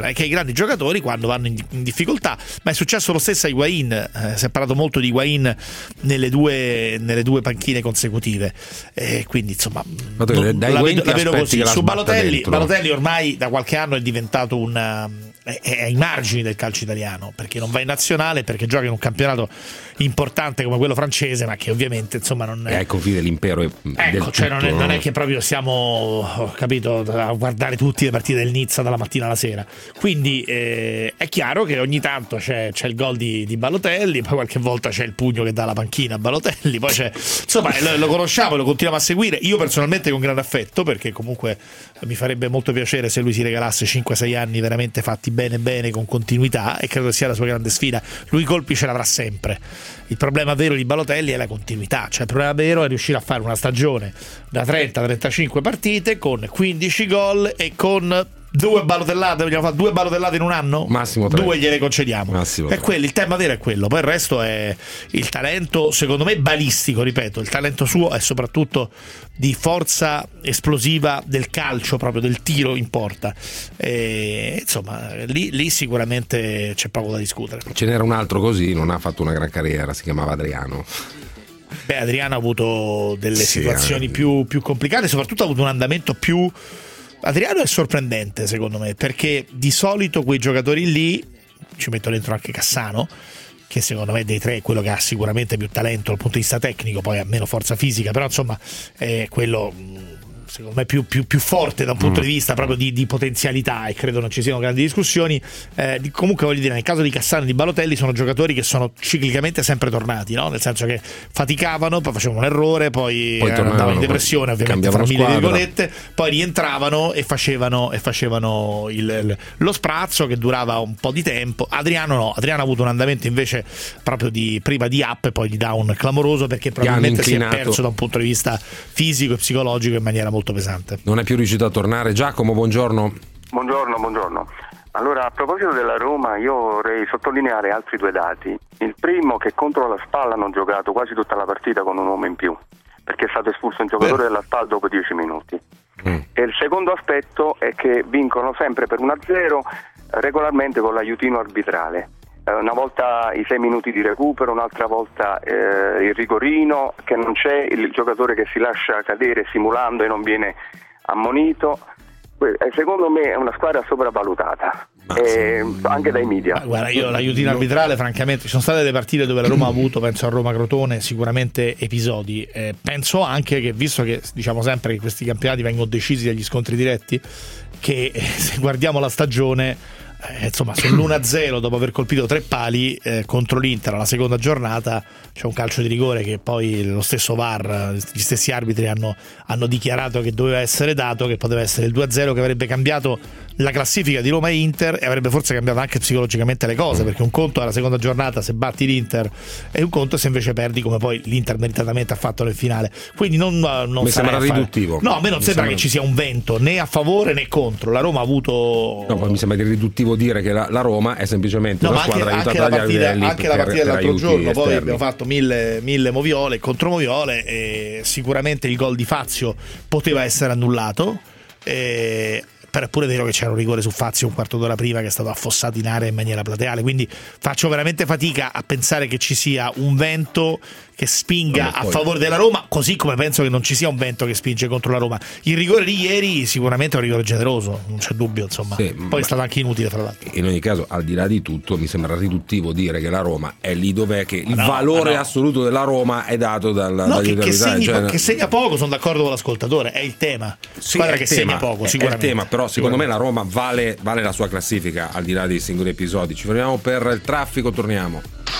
è che i grandi giocatori quando vanno in, in difficoltà, ma è successo lo stesso a Higuaín, eh, si è parlato molto di Higuaín nelle due, nelle due panchine consecutive, eh, quindi insomma Madre, non, dai la, vedo, la vedo così. Su Balotelli, Balotelli ormai da qualche anno è diventato un è ai margini del calcio italiano, perché non va in nazionale, perché gioca in un campionato importante come quello francese, ma che ovviamente insomma non è, è ai confini dell'impero e ecco, del cioè tutto, non, è, no? non è che proprio siamo, ho capito, a guardare tutte le partite del Nizza dalla mattina alla sera, quindi eh, è chiaro che ogni tanto c'è, c'è il gol di, di Balotelli, poi qualche volta c'è il pugno che dà la panchina a Balotelli, poi c'è, insomma lo, lo conosciamo, lo continuiamo a seguire, io personalmente con grande affetto, perché comunque mi farebbe molto piacere se lui si regalasse cinque sei anni veramente fatti bene bene con continuità, e credo che sia la sua grande sfida. Lui i colpi ce l'avrà sempre, il problema vero di Balotelli è la continuità, cioè il problema vero è riuscire a fare una stagione da trenta trentacinque partite con quindici gol e con due balotellate, vogliamo fare due balotellate in un anno? Massimo tre. Due gliele concediamo. Massimo è quello, il tema vero è quello, poi il resto è il talento, secondo me balistico, ripeto, il talento suo è soprattutto di forza esplosiva del calcio, proprio del tiro in porta, e, insomma lì, lì sicuramente c'è poco da discutere. Ce n'era un altro così, non ha fatto una gran carriera, si chiamava Adriano. Beh, Adriano ha avuto delle sì, situazioni eh. più, più complicate, soprattutto ha avuto un andamento più... Adriano è sorprendente secondo me, perché di solito quei giocatori lì, ci metto dentro anche Cassano, che secondo me dei tre è quello che ha sicuramente più talento dal punto di vista tecnico, poi ha meno forza fisica, però insomma è quello secondo me più, più, più forte da un punto mm. di vista proprio di, di potenzialità, e credo non ci siano grandi discussioni. Eh, comunque voglio dire, nel caso di Cassano e di Balotelli sono giocatori che sono ciclicamente sempre tornati, no? Nel senso che faticavano, poi facevano un errore, poi, poi andavano in depressione, ovviamente fra mille virgolette, poi rientravano e facevano, e facevano il, il, lo sprazzo che durava un po' di tempo. Adriano no, Adriano ha avuto un andamento invece proprio di prima di up e poi di down clamoroso, perché probabilmente si è perso da un punto di vista fisico e psicologico in maniera molto pesante. Non è più riuscito a tornare. Giacomo, buongiorno. Buongiorno, buongiorno. Allora, a proposito della Roma, io vorrei sottolineare altri due dati. Il primo, che contro la Spal hanno giocato quasi tutta la partita con un uomo in più, perché è stato espulso un giocatore della Spal dopo dieci minuti. Mm. E il secondo aspetto è che vincono sempre per uno a zero, regolarmente con l'aiutino arbitrale. Una volta i sei minuti di recupero, un'altra volta eh, il rigorino, che non c'è, il giocatore che si lascia cadere simulando e non viene ammonito. Secondo me è una squadra sopravvalutata, eh, anche dai media. Ma guarda, io l'aiutino arbitrale, francamente, ci sono state delle partite dove la Roma ha avuto, penso a Roma-Crotone, sicuramente episodi. Eh, penso anche che, visto che diciamo sempre che questi campionati vengono decisi dagli scontri diretti, che eh, se guardiamo la stagione, Eh, insomma, sull'uno a zero dopo aver colpito tre pali eh, contro l'Inter alla seconda giornata c'è un calcio di rigore che poi lo stesso V A R, gli stessi arbitri hanno, hanno dichiarato che doveva essere dato, che poteva essere il due a zero, che avrebbe cambiato la classifica di Roma e Inter e avrebbe forse cambiato anche psicologicamente le cose, perché un conto è la seconda giornata se batti l'Inter e un conto se invece perdi, come poi l'Inter meritatamente ha fatto nel finale. Quindi non, non mi sembra fare... riduttivo. No, a me non mi sembra sembra... che ci sia un vento né a favore né contro. La Roma ha avuto no, poi mi sembra riduttivo dire che la, la Roma è semplicemente no, una anche, squadra anche aiutata la partita, dagli anche la partita dell'altro giorno esterni. Poi abbiamo fatto mille, mille moviole contro moviole e sicuramente il gol di Fazio poteva essere annullato, e però è pure vero che c'era un rigore su Fazio un quarto d'ora prima che è stato affossato in area in maniera plateale, quindi faccio veramente fatica a pensare che ci sia un vento che spinga poi... a favore della Roma, così come penso che non ci sia un vento che spinge contro la Roma. Il rigore di ieri sicuramente è un rigore generoso, non c'è dubbio, insomma. Sì, poi è stato anche inutile, fra l'altro. In ogni caso, al di là di tutto, mi sembra riduttivo dire che la Roma è lì dov'è, che il no, valore no. assoluto della Roma è dato dalla no, che, che, segni, cioè... che segna poco, sono d'accordo con l'ascoltatore, è il tema. Sì, Squadra è che tema, segna poco, sicuramente. È il tema, però secondo me la Roma vale, vale la sua classifica al di là dei singoli episodi. Ci fermiamo per il traffico, torniamo.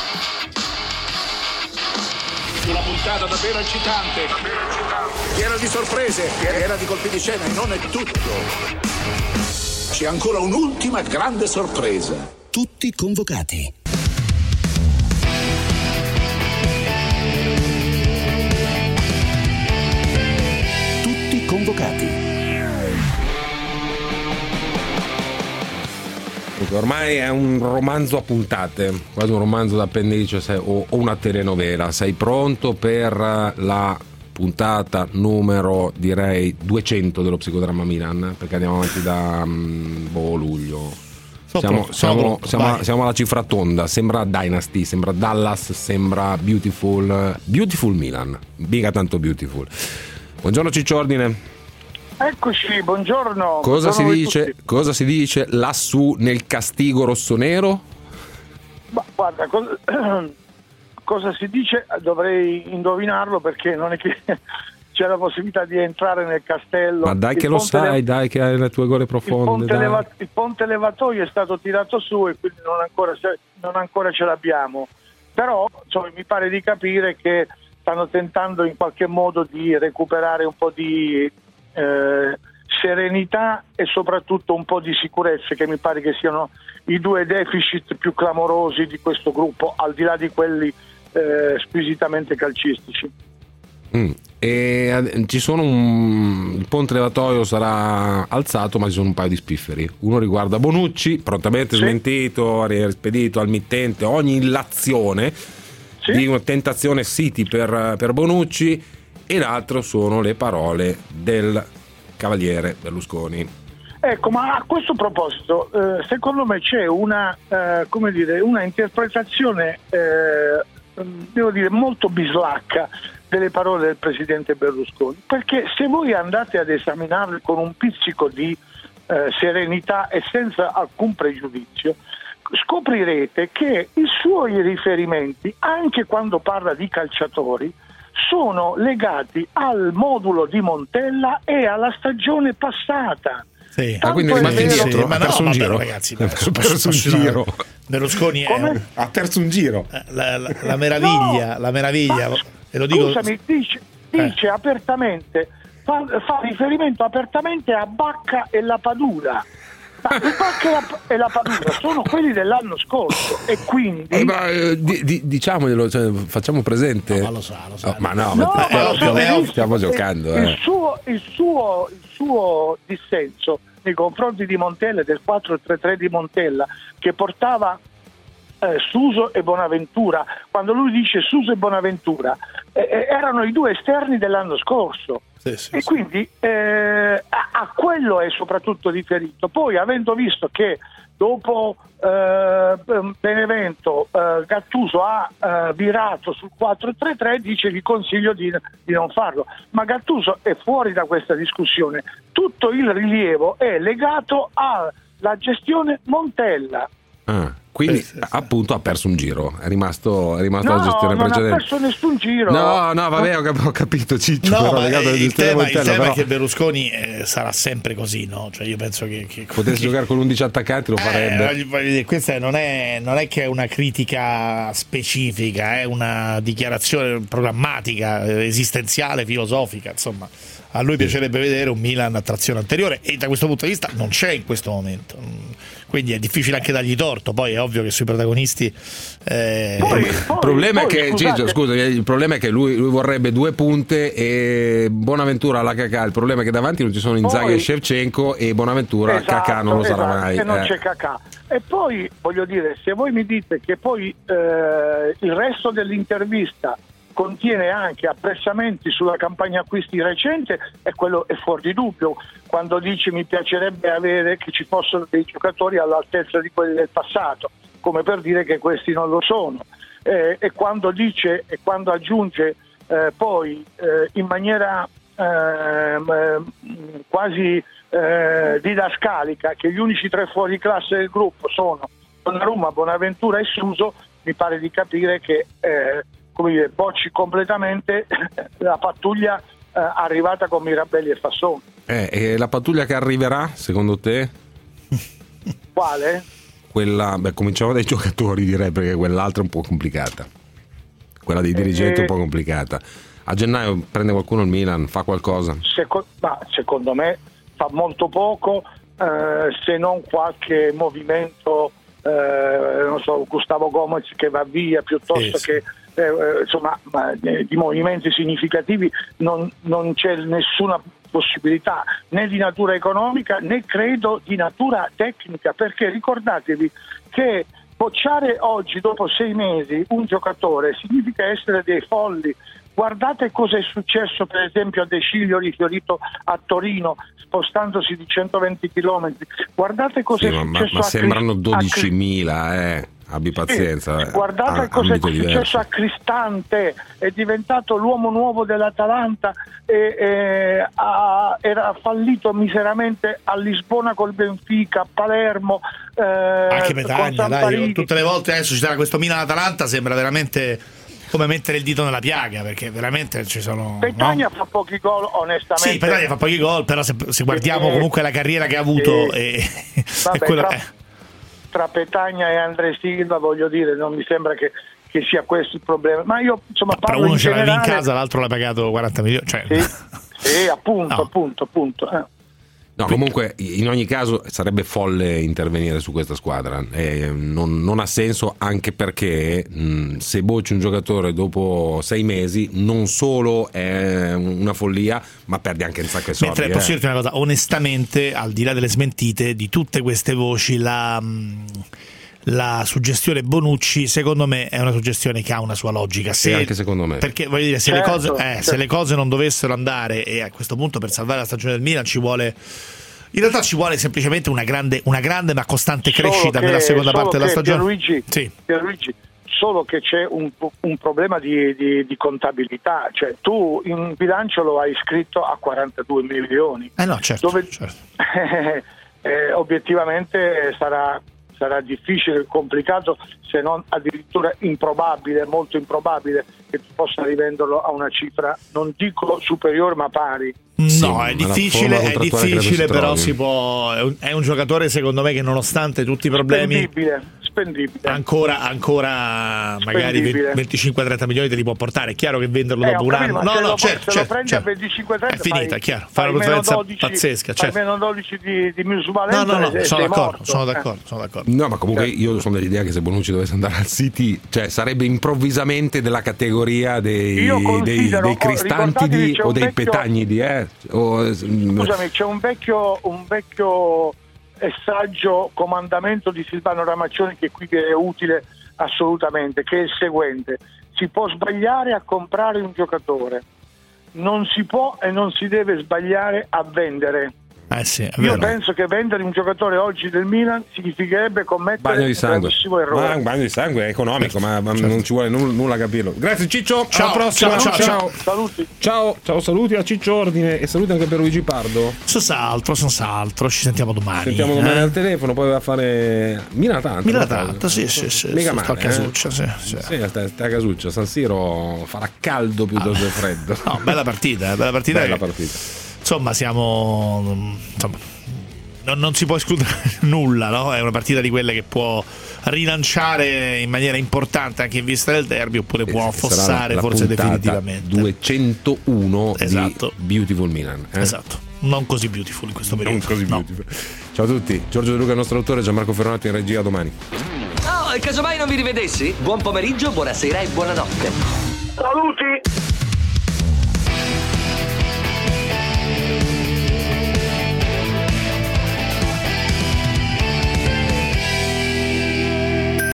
Una puntata davvero eccitante, piena di sorprese, piena di colpi di scena, e non è tutto. C'è ancora un'ultima grande sorpresa. Tutti convocati. Tutti convocati. Ormai è un romanzo a puntate, quasi un romanzo d'appendice o una telenovela. Sei pronto per la puntata numero, direi, duecento dello Psicodramma Milan? Perché andiamo avanti da boh, luglio. Siamo, siamo, siamo, siamo alla cifra tonda, sembra Dynasty, sembra Dallas, sembra Beautiful, Beautiful Milan, mica tanto Beautiful. Buongiorno Cicciordine. Eccoci, buongiorno. Cosa buongiorno si dice? Cosa si dice lassù nel castigo rossonero? Ma guarda, cosa, cosa si dice? Dovrei indovinarlo perché non è che c'è la possibilità di entrare nel castello. Ma dai il che lo sai, le... dai che hai le tue gole profonde. Il ponte, dai. leva... il ponte levatoio è stato tirato su e quindi non ancora, non ancora ce l'abbiamo. Però insomma, mi pare di capire che stanno tentando in qualche modo di recuperare un po' di eh, serenità e soprattutto un po' di sicurezza, che mi pare che siano i due deficit più clamorosi di questo gruppo, al di là di quelli eh, squisitamente calcistici. Mm. E ci sono un... il ponte levatoio sarà alzato, ma ci sono un paio di spifferi. Uno riguarda Bonucci, prontamente sì. smentito, rispedito al mittente ogni illazione sì. di una tentazione City per, per Bonucci, e l'altro sono le parole del cavaliere Berlusconi. Ecco, ma a questo proposito, eh, secondo me c'è una, eh, come dire, una interpretazione, eh, devo dire, molto bislacca delle parole del presidente Berlusconi, perché se voi andate ad esaminarle con un pizzico di eh, serenità e senza alcun pregiudizio, scoprirete che i suoi riferimenti, anche quando parla di calciatori, sono legati al modulo di Montella e alla stagione passata. Sì. Ah, quindi è rimasto indietro, sì, ma ha perso no, un vabbè, giro. Ragazzi, ha perso, perso un giro. Berlusconi è un... ha perso un giro. La, la, la meraviglia, no, la meraviglia. Ma, e lo dico... Scusami, dice, dice eh. apertamente, fa, fa riferimento apertamente a Bacca e la Padula. Ma il Bacca e la, e la Padula sono quelli dell'anno scorso e quindi eh, ma, eh, di, di, diciamoglielo, cioè, facciamo presente. No, ma lo sa, lo sa. Oh, ma no, no, ma ma lo stiamo, stiamo giocando. Il, eh. il, suo, il, suo, il suo dissenso nei confronti di Montella, del quattro tre tre di Montella, che portava eh, Suso e Bonaventura, quando lui dice Suso e Bonaventura, eh, erano i due esterni dell'anno scorso. Sì, sì, e sì. quindi eh, a, a quello è soprattutto riferito. Poi, avendo visto che dopo eh, Benevento eh, Gattuso ha eh, virato sul quattro tre tre, dice vi consiglio di, di non farlo, ma Gattuso è fuori da questa discussione. Tutto il rilievo è legato alla gestione Montella. Ah, quindi sì, sì, sì. appunto ha perso un giro, è rimasto, è rimasto no, la gestione non precedente. Non ha perso nessun giro. No, no, vabbè, ho capito Ciccio, no, però ma legato alla il gestione tema, Montella, il tema però... è che Berlusconi eh, sarà sempre così, no? Cioè io penso che, che potesse che... giocare con undici attaccanti lo farebbe. Eh, questa non è, non è che è una critica specifica, è una dichiarazione programmatica, esistenziale, filosofica, insomma. A lui piacerebbe vedere un Milan a trazione anteriore e da questo punto di vista non c'è in questo momento, quindi è difficile anche dargli torto. Poi è ovvio che sui protagonisti eh... poi, il poi, problema poi, è che Ciccio, scusa, il problema è che lui, lui vorrebbe due punte e Bonaventura alla Kakà. Il problema è che davanti non ci sono Inzaghi poi, e Shevchenko, e Bonaventura esatto, Kakà non lo esatto, sarà mai e non eh. c'è Kakà. E poi voglio dire, se voi mi dite che poi eh, il resto dell'intervista contiene anche apprezzamenti sulla campagna acquisti recente, e quello è fuori di dubbio. Quando dice mi piacerebbe avere che ci fossero dei giocatori all'altezza di quelli del passato, come per dire che questi non lo sono, eh, e quando dice e quando aggiunge eh, poi eh, in maniera eh, quasi eh, didascalica che gli unici tre fuori classe del gruppo sono Donnarumma, Bonaventura e Suso, mi pare di capire che eh, come dire, bocci completamente la pattuglia eh, arrivata con Mirabelli e Fassoni. Eh, e la pattuglia che arriverà, secondo te? Quale? Quella, beh, cominciamo dai giocatori, direi, perché quell'altra è un po' complicata. Quella dei dirigenti è un po' complicata. A gennaio prende qualcuno il Milan, fa qualcosa? Seco- ma secondo me fa molto poco, eh, se non qualche movimento, eh, non so, Gustavo Gomez che va via, piuttosto sì, che sì. Eh, insomma, ma, eh, di movimenti significativi non, non c'è nessuna possibilità, né di natura economica né credo di natura tecnica, perché ricordatevi che bocciare oggi dopo sei mesi un giocatore significa essere dei folli, Guardate cosa è successo per esempio a De Sciglio rifiorito a Torino spostandosi di centoventi chilometri. Guardate cosa sì, è ma, successo ma a sembrano Cri- dodicimila, eh. Abbi pazienza. Sì, guardate a, cosa è successo diverso. a Cristante, è diventato l'uomo nuovo dell'Atalanta e, e ha, era fallito miseramente a Lisbona col Benfica, a Palermo. Eh, Anche Petagna, dai, tutte le volte adesso ci sarà questo Milan-Atalanta, sembra veramente come mettere il dito nella piaga, perché veramente ci sono. Petagna no? fa pochi gol, onestamente. Sì, Petagna fa pochi gol, però se, se guardiamo eh, comunque la carriera che ha avuto eh, e, vabbè, e quello, tra, eh. tra Petagna e André Silva, voglio dire, non mi sembra che, che sia questo il problema. Ma io insomma parlo però uno in ce l'aveva generale... in casa, l'altro l'ha pagato quaranta milioni. Cioè... Sì, sì, appunto, no. appunto, appunto. Eh. No, comunque in ogni caso sarebbe folle intervenire su questa squadra, eh, non, non ha senso, anche perché mh, se bocci un giocatore dopo sei mesi non solo è una follia, ma perdi anche un sacco di soldi. Mentre eh. posso dirti una cosa, onestamente, al di là delle smentite di tutte queste voci, la, la suggestione Bonucci secondo me è una suggestione che ha una sua logica. Se, sì, anche secondo me, perché voglio dire, se, certo, le cose, eh, certo. se le cose non dovessero andare, e a questo punto per salvare la stagione del Milan ci vuole, in realtà ci vuole semplicemente una grande, una grande ma costante crescita che, nella seconda parte della stagione. Pierluigi, sì. Pierluigi, solo che c'è un, un problema di, di, di contabilità, cioè tu in bilancio lo hai iscritto a quarantadue milioni, eh no, certo, dove certo. eh, obiettivamente sarà sarà difficile, complicato, se non addirittura improbabile, molto improbabile che tu possa rivenderlo a una cifra, non dico superiore ma pari. No, sì, è difficile, è difficile, però si, si può. È un, è un giocatore secondo me che nonostante tutti i problemi spendibile, spendibile. ancora, ancora magari venticinque trenta milioni te li può portare. È chiaro che venderlo eh, dopo un capito, anno, no, no, lo, certo, se certo, lo prendi certo. a venticinque trenta è finita, fai, è chiaro, fa una differenza pazzesca. Certo. Fai meno dodici di, di minusvalenza. No, no, no, e sono d'accordo, morto. sono d'accordo, sono d'accordo. No, ma comunque io sono dell'idea che se Bonucci dovesse andare al City, cioè sarebbe improvvisamente della categoria dei, dei, dei Cristantidi o dei vecchio... Petagnidi, eh? O, scusami, c'è un vecchio un vecchio e saggio comandamento di Silvano Ramaccioni che qui è utile assolutamente, che è il seguente: si può sbagliare a comprare un giocatore, non si può e non si deve sbagliare a vendere. Eh sì, io penso che vendere un giocatore oggi del Milan significherebbe commettere bagno di sangue. un gravissimo errore. Un bagno di sangue è economico, ma, ma certo. non ci vuole nulla, nulla capirlo. Grazie Ciccio, ciao, alla prossima. Ciao, ciao, ciao. ciao. Saluti. Ciao, ciao, saluti a Ciccio Ordine e saluti anche per Luigi Pardo. Senza altro, senza altro, ci sentiamo domani. Ci sentiamo domani eh? al telefono, poi va a fare Milan-Atalanta. Milan-Atalanta, sì, sì, sì. Mega male. A Casuccia, sì, sì. Sì, a Casuccia, San Siro farà caldo piuttosto che ah. freddo. No, bella partita, bella partita. Bella che, partita. Insomma, siamo insomma Non, non si può escludere nulla, no? È una partita di quelle che può rilanciare in maniera importante anche in vista del derby, oppure può affossare forse definitivamente. duecentouno esatto. di Beautiful Milan. Eh? Esatto, non così beautiful in questo periodo. Non così no. beautiful. Ciao a tutti, Giorgio De Luca il nostro autore, Gianmarco Ferronati in regia, domani. Oh, e casomai non vi rivedessi? Buon pomeriggio, buonasera e buonanotte. Saluti!